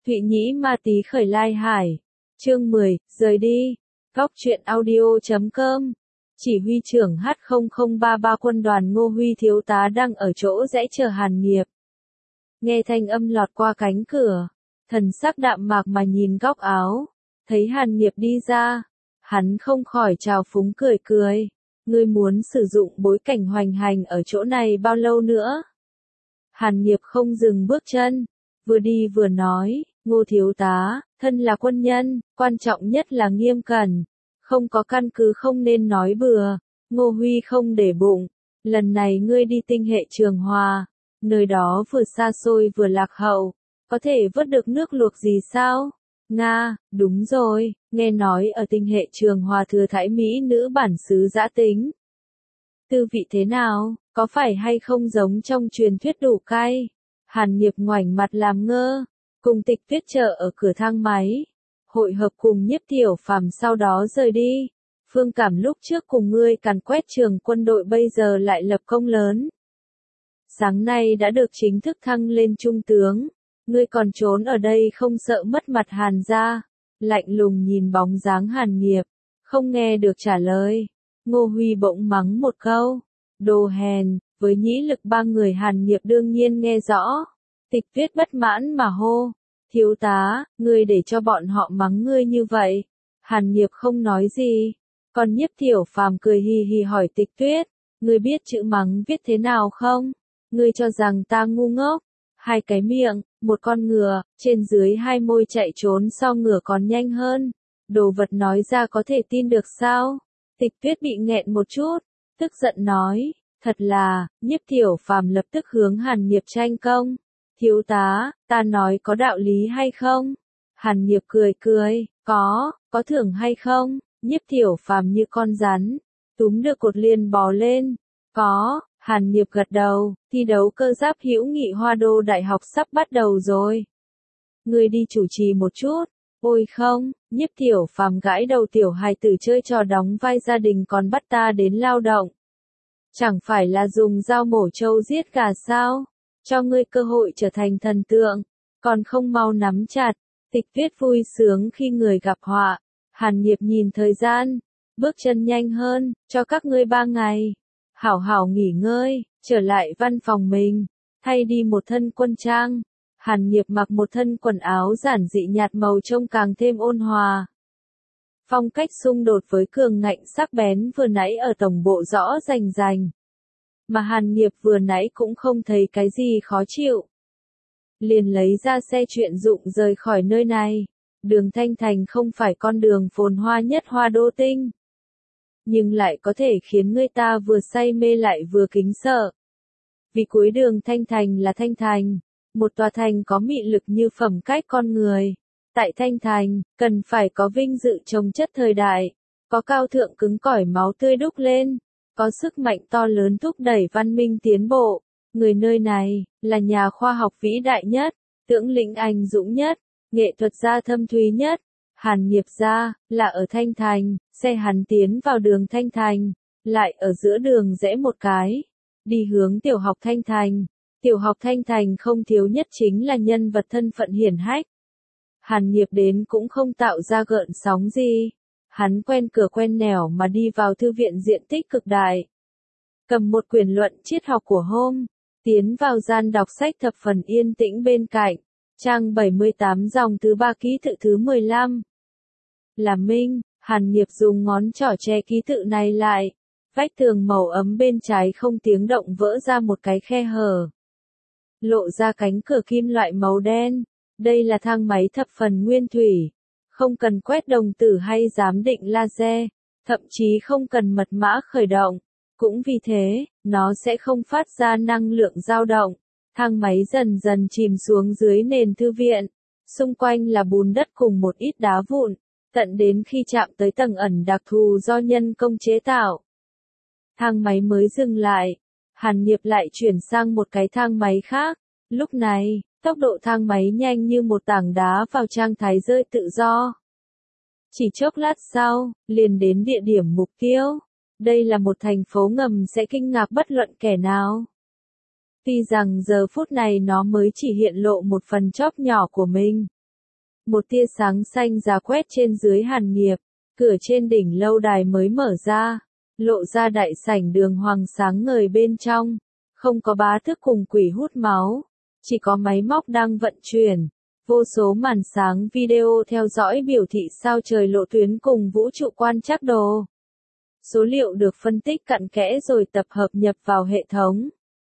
Thụy Nhĩ Ma Tí khởi lai hải. Chương 10, rời đi. Góc truyện audio.com. Chỉ huy trưởng H0033 quân đoàn Ngô Huy thiếu tá đang ở chỗ rẽ chờ Hàn Nghiệp. Nghe thanh âm lọt qua cánh cửa, thần sắc đạm mạc mà nhìn góc áo, thấy Hàn Nghiệp đi ra, hắn không khỏi trào phúng cười cười. Ngươi muốn sử dụng bối cảnh hoành hành ở chỗ này bao lâu nữa? Hàn Nghiệp không dừng bước chân, vừa đi vừa nói, Ngô thiếu tá, thân là quân nhân, quan trọng nhất là nghiêm cẩn, không có căn cứ không nên nói bừa. Ngô Huy không để bụng, lần này ngươi đi tinh hệ Trường Hòa, nơi đó vừa xa xôi vừa lạc hậu, có thể vớt được nước luộc gì sao? Nga, đúng rồi, nghe nói ở tinh hệ Trường Hòa thừa thãi mỹ nữ bản xứ dã tính. Tư vị thế nào, có phải hay không giống trong truyền thuyết đủ cay? Hàn Nghiệp ngoảnh mặt làm ngơ, cùng Tịch Tuyết chờ ở cửa thang máy, hội hợp cùng Nhiếp Tiểu Phàm sau đó rời đi. Phương Cảm lúc trước cùng ngươi càn quét trường quân đội bây giờ lại lập công lớn. Sáng nay đã được chính thức thăng lên trung tướng, ngươi còn trốn ở đây không sợ mất mặt Hàn gia? Lạnh lùng nhìn bóng dáng Hàn Nghiệp, không nghe được trả lời. Ngô Huy bỗng mắng một câu, đồ hèn, với nhĩ lực ba người Hàn Nghiệp đương nhiên nghe rõ. Tịch Tuyết bất mãn mà hô, thiếu tá, ngươi để cho bọn họ mắng ngươi như vậy. Hàn Nghiệp không nói gì, còn Nhiếp Tiểu Phàm cười hì hì hỏi Tịch Tuyết, ngươi biết chữ mắng viết thế nào không? Ngươi cho rằng ta ngu ngốc? Hai cái miệng, một con ngựa, trên dưới hai môi chạy trốn so ngựa còn nhanh hơn. Đồ vật nói ra có thể tin được sao? Tịch Tuyết bị nghẹn một chút, tức giận nói, thật là. Nhiếp Tiểu Phàm lập tức hướng Hàn Nghiệp tranh công. Thiếu tá, ta nói có đạo lý hay không? Hàn Nghiệp cười cười, có thưởng hay không? Nhiếp Tiểu Phàm như con rắn, túm được cột liền bò lên. Có. Hàn Nghiệp gật đầu, thi đấu cơ giáp hữu nghị Hoa Đô Đại học sắp bắt đầu rồi. Ngươi đi chủ trì một chút. Ôi không, Nhiếp Tiểu Phàm gãi đầu tiểu hài tử chơi trò đóng vai gia đình còn bắt ta đến lao động. Chẳng phải là dùng dao mổ trâu giết gà sao? Cho ngươi cơ hội trở thành thần tượng, còn không mau nắm chặt. Tịch Tuyết vui sướng khi người gặp họa. Hàn Nghiệp nhìn thời gian, bước chân nhanh hơn, cho các ngươi 3 ngày. Hảo hảo nghỉ ngơi, trở lại văn phòng mình, thay đi một thân quân trang. Hàn Nghiệp mặc một thân quần áo giản dị nhạt màu trông càng thêm ôn hòa. Phong cách xung đột với cường ngạnh sắc bén vừa nãy ở tổng bộ rõ rành rành. Mà Hàn Nghiệp vừa nãy cũng không thấy cái gì khó chịu. Liền lấy ra xe chuyên dụng rời khỏi nơi này. Đường Thanh Thành không phải con đường phồn hoa nhất Hoa Đô Tinh, nhưng lại có thể khiến người ta vừa say mê lại vừa kính sợ. Vì cuối đường Thanh Thành là Thanh Thành, một tòa thành có mị lực như phẩm cách con người. Tại Thanh Thành, cần phải có vinh dự trồng chất thời đại, có cao thượng cứng cỏi máu tươi đúc lên, có sức mạnh to lớn thúc đẩy văn minh tiến bộ. Người nơi này, là nhà khoa học vĩ đại nhất, tướng lĩnh anh dũng nhất, nghệ thuật gia thâm thúy nhất. Hàn Nghiệp gia, là ở Thanh Thành, xe hắn tiến vào đường Thanh Thành, lại ở giữa đường rẽ một cái, đi hướng tiểu học Thanh Thành. Tiểu học Thanh Thành không thiếu nhất chính là nhân vật thân phận hiển hách. Hàn Nghiệp đến cũng không tạo ra gợn sóng gì. Hắn quen cửa quen nẻo mà đi vào thư viện diện tích cực đại. Cầm một quyển luận triết học của Hôm, tiến vào gian đọc sách thập phần yên tĩnh bên cạnh. Trang 78 dòng thứ 3 ký tự thứ 15. Là Minh. Hàn Nghiệp dùng ngón trỏ che ký tự này lại. Vách tường màu ấm bên trái không tiếng động vỡ ra một cái khe hở, lộ ra cánh cửa kim loại màu đen. Đây là thang máy thập phần nguyên thủy, không cần quét đồng tử hay giám định laser, thậm chí không cần mật mã khởi động. Cũng vì thế, nó sẽ không phát ra năng lượng dao động. Thang máy dần dần chìm xuống dưới nền thư viện, xung quanh là bùn đất cùng một ít đá vụn, tận đến khi chạm tới tầng ẩn đặc thù do nhân công chế tạo. Thang máy mới dừng lại, Hàn Nghiệp lại chuyển sang một cái thang máy khác. Lúc này, tốc độ thang máy nhanh như một tảng đá vào trạng thái rơi tự do. Chỉ chốc lát sau, liền đến địa điểm mục tiêu. Đây là một thành phố ngầm sẽ kinh ngạc bất luận kẻ nào. Tuy rằng giờ phút này nó mới chỉ hiện lộ một phần chóp nhỏ của mình, Một tia sáng xanh giá quét trên dưới Hàn Nghiệp, cửa trên đỉnh lâu đài mới mở ra, lộ ra đại sảnh đường hoàng sáng ngời bên trong, không có bá tước cùng quỷ hút máu, chỉ có máy móc đang vận chuyển, vô số màn sáng video theo dõi biểu thị sao trời lộ tuyến cùng vũ trụ quan trắc đồ. Số liệu được phân tích cặn kẽ rồi tập hợp nhập vào hệ thống.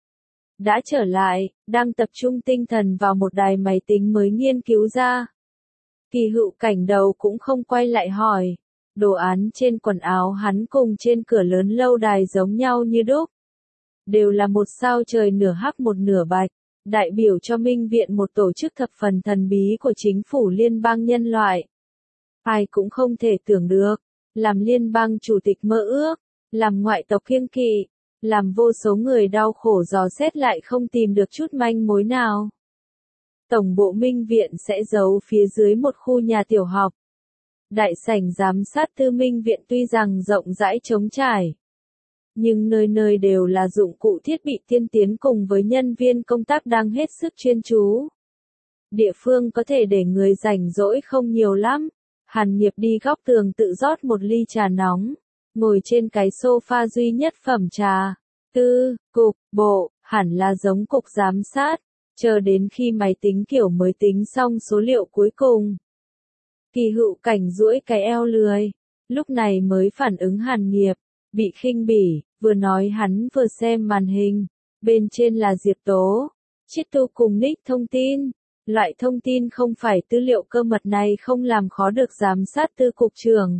Đã trở lại, đang tập trung tinh thần vào một đài máy tính mới nghiên cứu ra. Kỳ Hựu Cảnh đầu cũng không quay lại hỏi. Đồ án trên quần áo hắn cùng trên cửa lớn lâu đài giống nhau như đúc. Đều là một sao trời nửa hắc một nửa bạch, đại biểu cho Minh Viện, một tổ chức thập phần thần bí của chính phủ liên bang nhân loại. Ai cũng không thể tưởng được, làm liên bang chủ tịch mơ ước, làm ngoại tộc kiêng kỵ, làm vô số người đau khổ dò xét lại không tìm được chút manh mối nào. Tổng bộ Minh Viện sẽ giấu phía dưới một khu nhà tiểu học. Đại sảnh giám sát tư Minh Viện tuy rằng rộng rãi trống trải, nhưng nơi nơi đều là dụng cụ thiết bị tiên tiến cùng với nhân viên công tác đang hết sức chuyên chú. Địa phương có thể để người rảnh rỗi không nhiều lắm. Hàn Nghiệp đi góc tường tự rót một ly trà nóng, ngồi trên cái sofa duy nhất phẩm trà. Cục bộ, hẳn là giống cục giám sát, chờ đến khi máy tính kiểu mới tính xong số liệu cuối cùng. Kỳ Hựu Cảnh duỗi cái eo lười, lúc này mới phản ứng Hàn Nghiệp, bị khinh bỉ, vừa nói hắn vừa xem màn hình, bên trên là Diệp Tố, Chiết Tu cùng nick thông tin. Loại thông tin không phải tư liệu cơ mật này không làm khó được giám sát tư cục trưởng.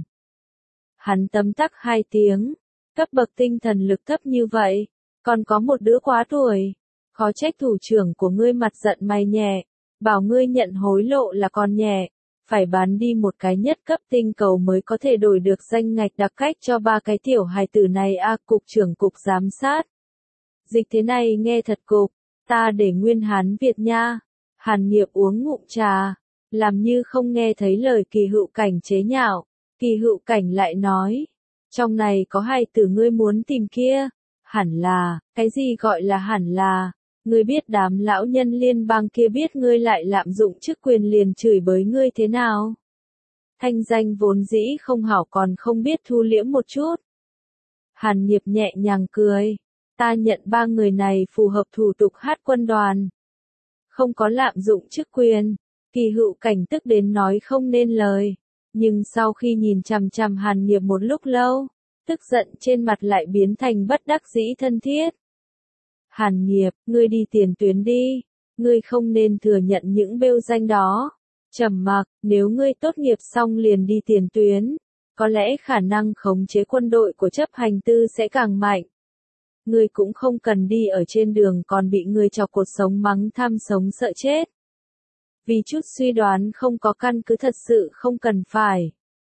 Hắn tấm tắc 2 tiếng, cấp bậc tinh thần lực thấp như vậy, còn có một đứa quá tuổi, khó trách thủ trưởng của ngươi mặt giận mày nhẹ, bảo ngươi nhận hối lộ là còn nhẹ, phải bán đi một cái nhất cấp tinh cầu mới có thể đổi được danh ngạch đặc cách cho 3 cái tiểu hài tử này a. Cục trưởng cục giám sát. Dịch thế này nghe thật cục, ta để nguyên Hán Việt nha. Hàn Nghiệp uống ngụm trà, làm như không nghe thấy lời Kỳ Hựu Cảnh chế nhạo. Kỳ Hựu Cảnh lại nói, trong này có hai từ ngươi muốn tìm kia. Hẳn là, cái gì gọi là hẳn là, ngươi biết đám lão nhân liên bang kia biết ngươi lại lạm dụng chức quyền liền chửi bới ngươi thế nào. Thanh danh vốn dĩ không hảo còn không biết thu liễm một chút. Hàn Nghiệp nhẹ nhàng cười, ta nhận 3 người này phù hợp thủ tục hát quân đoàn. Không có lạm dụng chức quyền. Kỳ Hựu Cảnh tức đến nói không nên lời, nhưng sau khi nhìn chằm chằm Hàn Nghiệp một lúc lâu, tức giận trên mặt lại biến thành bất đắc dĩ thân thiết. Hàn Nghiệp, ngươi đi tiền tuyến đi, ngươi không nên thừa nhận những bêu danh đó. Trầm mặc, nếu ngươi tốt nghiệp xong liền đi tiền tuyến, có lẽ khả năng khống chế quân đội của chấp hành tư sẽ càng mạnh. Ngươi cũng không cần đi ở trên đường còn bị người chọc cột sống mắng tham sống sợ chết. Vì chút suy đoán không có căn cứ thật sự không cần phải.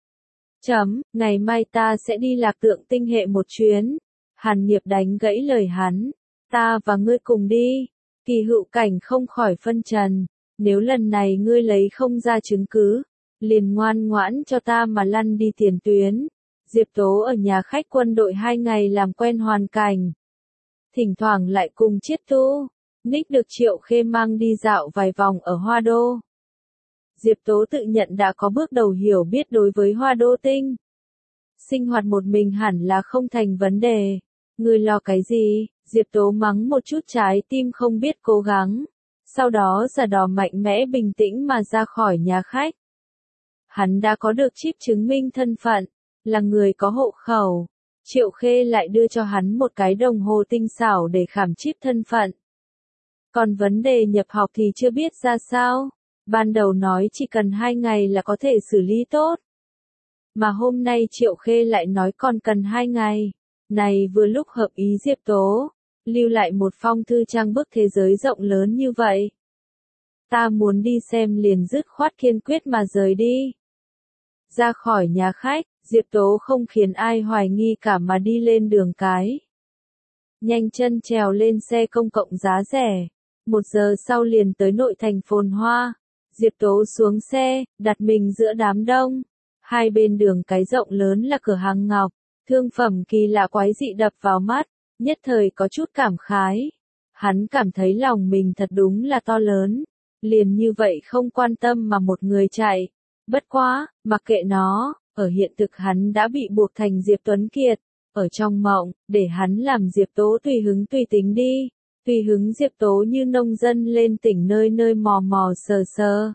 Ngày mai ta sẽ đi Lạc Tượng Tinh hệ một chuyến. Hàn Nghiệp đánh gãy lời hắn. Ta và ngươi cùng đi. Kỳ Hựu Cảnh không khỏi phân trần. Nếu lần này ngươi lấy không ra chứng cứ, liền ngoan ngoãn cho ta mà lăn đi tiền tuyến. Diệp Tố ở nhà khách quân đội 2 ngày làm quen hoàn cảnh. Thỉnh thoảng lại cùng Chiết Tu, Nick được Triệu Khê mang đi dạo vài vòng ở Hoa Đô. Diệp Tố tự nhận đã có bước đầu hiểu biết đối với Hoa Đô Tinh. Sinh hoạt một mình hẳn là không thành vấn đề. Ngươi lo cái gì? Diệp Tố mắng một chút trái tim không biết cố gắng. Sau đó giả đò mạnh mẽ bình tĩnh mà ra khỏi nhà khách. Hắn đã có được chip chứng minh thân phận, là người có hộ khẩu. Triệu Khê lại đưa cho hắn một cái đồng hồ tinh xảo để khảm chip thân phận. Còn vấn đề nhập học thì chưa biết ra sao. Ban đầu nói chỉ cần 2 ngày là có thể xử lý tốt. Mà hôm nay Triệu Khê lại nói còn cần 2 ngày. Này vừa lúc hợp ý Diệp Tố. Lưu lại một phong thư trang bức thế giới rộng lớn như vậy. Ta muốn đi xem liền dứt khoát kiên quyết mà rời đi. Ra khỏi nhà khách, Diệp Tố không khiến ai hoài nghi cả mà đi lên đường cái. Nhanh chân trèo lên xe công cộng giá rẻ. 1 giờ sau liền tới nội thành phồn hoa. Diệp Tố xuống xe, đặt mình giữa đám đông. Hai bên đường cái rộng lớn là cửa hàng ngọc. Thương phẩm kỳ lạ quái dị đập vào mắt. Nhất thời có chút cảm khái. Hắn cảm thấy lòng mình thật đúng là to lớn. liền như vậy không quan tâm mà một người chạy. Bất quá, mặc kệ nó, ở hiện thực hắn đã bị buộc thành Diệp Tuấn Kiệt, ở trong mộng, để hắn làm Diệp Tố tùy hứng tùy tính đi, tùy hứng Diệp Tố như nông dân lên tỉnh nơi nơi mò mò sờ sờ.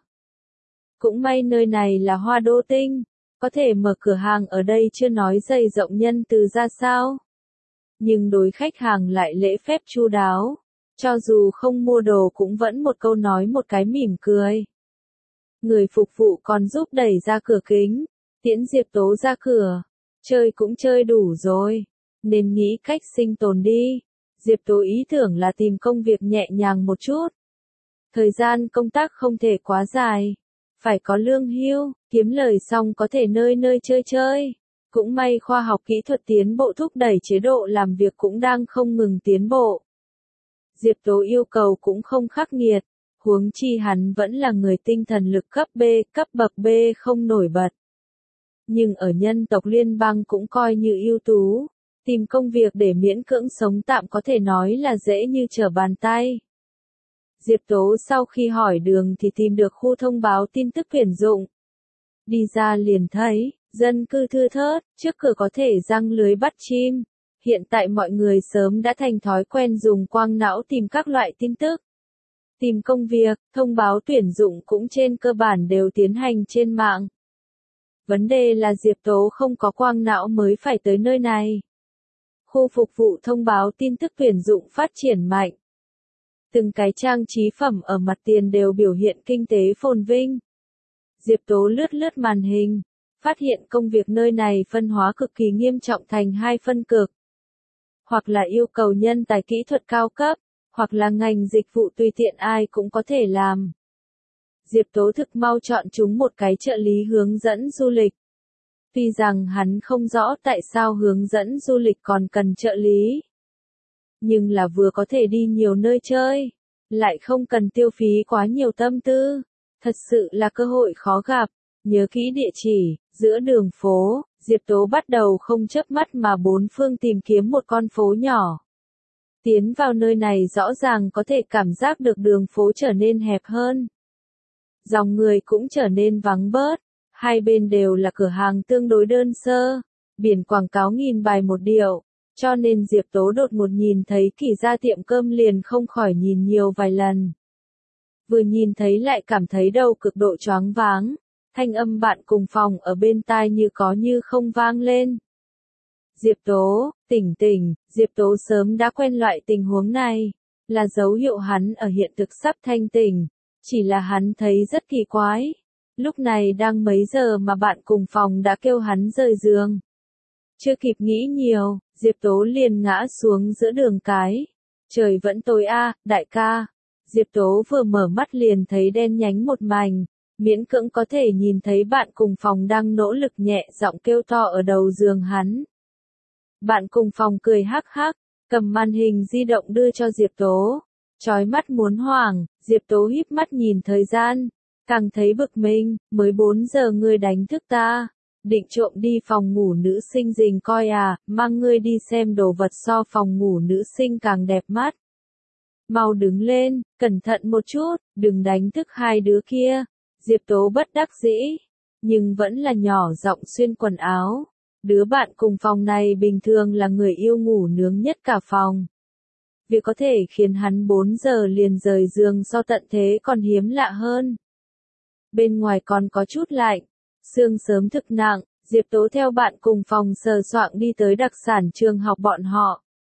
Cũng may nơi này là Hoa Đô Tinh, có thể mở cửa hàng ở đây chưa nói dày rộng nhân từ ra sao. Nhưng đối khách hàng lại lễ phép chu đáo, cho dù không mua đồ cũng vẫn một câu nói một cái mỉm cười. Người phục vụ còn giúp đẩy ra cửa kính, tiễn Diệp Tố ra cửa, chơi cũng chơi đủ rồi, nên nghĩ cách sinh tồn đi. Diệp Tố ý tưởng là tìm công việc nhẹ nhàng một chút. Thời gian công tác không thể quá dài, phải có lương hưu, kiếm lời xong có thể nơi nơi chơi chơi. Cũng may khoa học kỹ thuật tiến bộ thúc đẩy chế độ làm việc cũng đang không ngừng tiến bộ. Diệp Tố yêu cầu cũng không khắc nghiệt, huống chi hắn vẫn là người tinh thần lực cấp B, cấp bậc B không nổi bật. Nhưng ở nhân tộc liên bang cũng coi như ưu tú, tìm công việc để miễn cưỡng sống tạm có thể nói là dễ như trở bàn tay. Diệp Tố sau khi hỏi đường thì tìm được khu thông báo tin tức tuyển dụng. Đi ra liền thấy, dân cư thưa thớt, trước cửa có thể giăng lưới bắt chim. Hiện tại mọi người sớm đã thành thói quen dùng quang não tìm các loại tin tức. Tìm công việc, thông báo tuyển dụng cũng trên cơ bản đều tiến hành trên mạng. Vấn đề là Diệp Tố không có quang não mới phải tới nơi này. Khu phục vụ thông báo tin tức tuyển dụng phát triển mạnh. Từng cái trang trí phẩm ở mặt tiền đều biểu hiện kinh tế phồn vinh. Diệp Tố lướt lướt màn hình, phát hiện công việc nơi này phân hóa cực kỳ nghiêm trọng thành hai phân cực. Hoặc là yêu cầu nhân tài kỹ thuật cao cấp, hoặc là ngành dịch vụ tùy tiện ai cũng có thể làm. Diệp Tố thực mau chọn chúng một cái trợ lý hướng dẫn du lịch. Tuy rằng hắn không rõ tại sao hướng dẫn du lịch còn cần trợ lý. Nhưng là vừa có thể đi nhiều nơi chơi, lại không cần tiêu phí quá nhiều tâm tư. Thật sự là cơ hội khó gặp. Nhớ kỹ địa chỉ, giữa đường phố, Diệp Tố bắt đầu không chớp mắt mà bốn phương tìm kiếm một con phố nhỏ. Tiến vào nơi này rõ ràng có thể cảm giác được đường phố trở nên hẹp hơn. Dòng người cũng trở nên vắng bớt, hai bên đều là cửa hàng tương đối đơn sơ, biển quảng cáo nghìn bài một điệu, cho nên Diệp Tố đột ngột nhìn thấy Kỳ Gia tiệm cơm liền không khỏi nhìn nhiều vài lần. Vừa nhìn thấy lại cảm thấy đầu cực độ choáng váng, thanh âm bạn cùng phòng ở bên tai như có như không vang lên. Diệp Tố, tỉnh tỉnh, Diệp Tố sớm đã quen loại tình huống này, là dấu hiệu hắn ở hiện thực sắp thanh tỉnh, chỉ là hắn thấy rất kỳ quái. Lúc này đang mấy giờ mà bạn cùng phòng đã kêu hắn rời giường. Chưa kịp nghĩ nhiều, Diệp Tố liền ngã xuống giữa đường cái. Trời vẫn tối a, đại ca. Diệp Tố vừa mở mắt liền thấy đen nhánh một mảnh, miễn cưỡng có thể nhìn thấy bạn cùng phòng đang nỗ lực nhẹ giọng kêu to ở đầu giường hắn. Bạn cùng phòng cười hắc hắc, cầm màn hình di động đưa cho Diệp Tố. Chói mắt muốn hoảng, Diệp Tố híp mắt nhìn thời gian, càng thấy bực mình, mới 4 giờ ngươi đánh thức ta. Định trộm đi phòng ngủ nữ sinh rình coi à, mang ngươi đi xem đồ vật so phòng ngủ nữ sinh càng đẹp mắt. Mau đứng lên, cẩn thận một chút, đừng đánh thức hai đứa kia. Diệp Tố bất đắc dĩ, nhưng vẫn là nhỏ giọng xuyên quần áo. Đứa bạn cùng phòng này bình thường là người yêu ngủ nướng nhất cả phòng. Việc có thể khiến hắn 4 giờ liền rời giường so tận thế còn hiếm lạ hơn. Bên ngoài còn có chút lạnh, sương sớm thực nặng, Diệp Tố theo bạn cùng phòng sờ soạng đi tới đặc sản trường học bọn họ.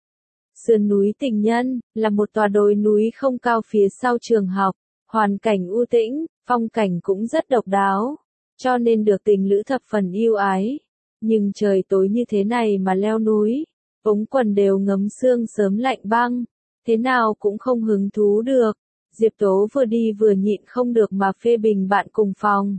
Sườn núi Tình Nhân, là một tòa đồi núi không cao phía sau trường học, hoàn cảnh u tĩnh, phong cảnh cũng rất độc đáo, cho nên được tình lữ thập phần yêu ái. Nhưng trời tối như thế này mà leo núi, ống quần đều ngấm sương sớm lạnh băng, thế nào cũng không hứng thú được. Diệp Tố vừa đi vừa nhịn không được mà phê bình bạn cùng phòng.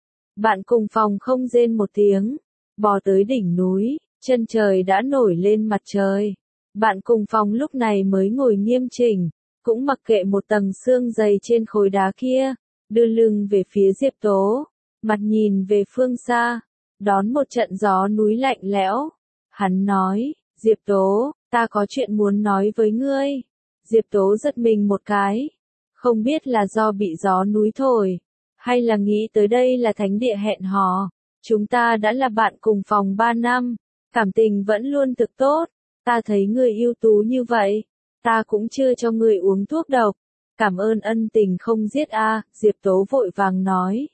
Bạn cùng phòng không rên một tiếng, bò tới đỉnh núi, chân trời đã nổi lên mặt trời. Bạn cùng phòng lúc này mới ngồi nghiêm chỉnh, cũng mặc kệ một tầng sương dày trên khối đá kia, đưa lưng về phía Diệp Tố, mặt nhìn về phương xa, đón một trận gió núi lạnh lẽo. Hắn nói, Diệp Tố, ta có chuyện muốn nói với ngươi. Diệp Tố giật mình một cái. Không biết là do bị gió núi thổi, hay là nghĩ tới đây là thánh địa hẹn hò. Chúng ta đã là bạn cùng phòng 3 năm, cảm tình vẫn luôn thực tốt. Ta thấy người ưu tú như vậy, ta cũng chưa cho người uống thuốc độc. Cảm ơn ân tình không giết a, Diệp Tố vội vàng nói.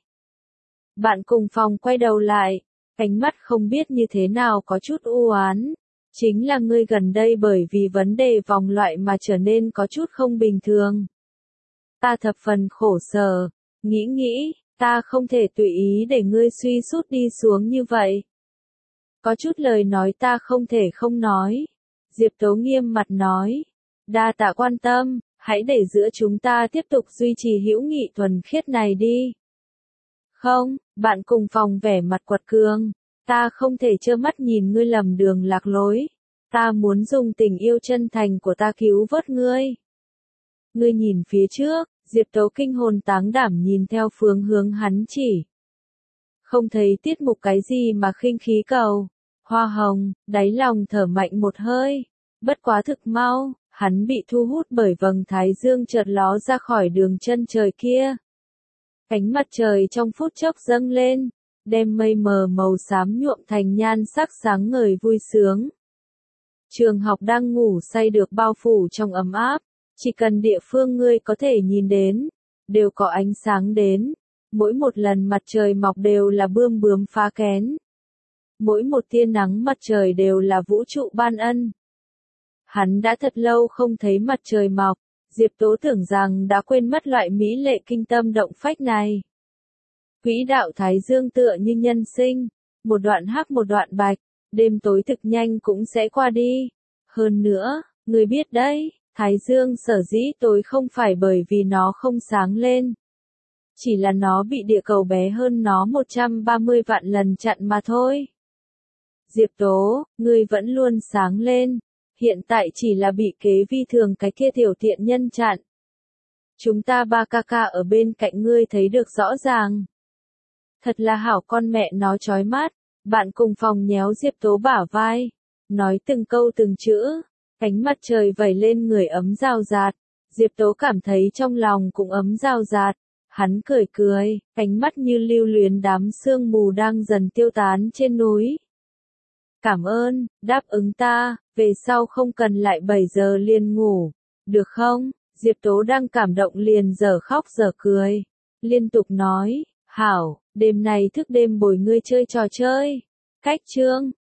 Bạn cùng phòng quay đầu lại, ánh mắt không biết như thế nào có chút u oán. Chính là ngươi gần đây bởi vì vấn đề vòng loại mà trở nên có chút không bình thường. Ta thập phần khổ sở, nghĩ, ta không thể tùy ý để ngươi suy sút đi xuống như vậy. Có chút lời nói ta không thể không nói. Diệp Tố nghiêm mặt nói. Đa tạ quan tâm, hãy để giữa chúng ta tiếp tục duy trì hữu nghị thuần khiết này đi. Không, bạn cùng phòng vẻ mặt quật cường. Ta không thể trơ mắt nhìn ngươi lầm đường lạc lối. Ta muốn dùng tình yêu chân thành của ta cứu vớt ngươi. Ngươi nhìn phía trước, Diệp Tố kinh hồn táng đảm nhìn theo phương hướng hắn chỉ. Không thấy tiết mục cái gì mà khinh khí cầu. Hoa hồng, đáy lòng thở mạnh một hơi. Bất quá thực mau, hắn bị thu hút bởi vầng thái dương chợt ló ra khỏi đường chân trời kia. Ánh mặt trời trong phút chốc dâng lên, đem mây mờ màu xám nhuộm thành nhan sắc sáng ngời vui sướng. Trường học đang ngủ say được bao phủ trong ấm áp, chỉ cần địa phương ngươi có thể nhìn đến, đều có ánh sáng đến. Mỗi một lần mặt trời mọc đều là bươm bướm phá kén. Mỗi một tia nắng mặt trời đều là vũ trụ ban ân. Hắn đã thật lâu không thấy mặt trời mọc, Diệp Tố tưởng rằng đã quên mất loại mỹ lệ kinh tâm động phách này. Quỹ đạo Thái Dương tựa như nhân sinh, một đoạn hắc một đoạn bạch, đêm tối thực nhanh cũng sẽ qua đi. Hơn nữa, người biết đấy, Thái Dương sở dĩ tối không phải bởi vì nó không sáng lên. Chỉ là nó bị địa cầu bé hơn nó 130 vạn lần chặn mà thôi. Diệp Tố, ngươi vẫn luôn sáng lên. Hiện tại chỉ là bị kế vi thường cái kia tiểu tiện nhân chặn. Chúng ta ba ca ca ở bên cạnh ngươi thấy được rõ ràng. Thật là hảo con mẹ nó chói mắt. Bạn cùng phòng nhéo Diệp Tố bả vai. Nói từng câu từng chữ. Ánh mặt trời vẩy lên người ấm rào rạt. Diệp Tố cảm thấy trong lòng cũng ấm rào rạt. Hắn cười, ánh mắt như lưu luyến đám sương mù đang dần tiêu tán trên núi. Cảm ơn, đáp ứng ta, về sau không cần lại 7 giờ liền ngủ, được không? Diệp Tố đang cảm động liền giờ khóc giờ cười. Liên tục nói, hảo, đêm này thức đêm bồi ngươi chơi trò chơi. Cách chương.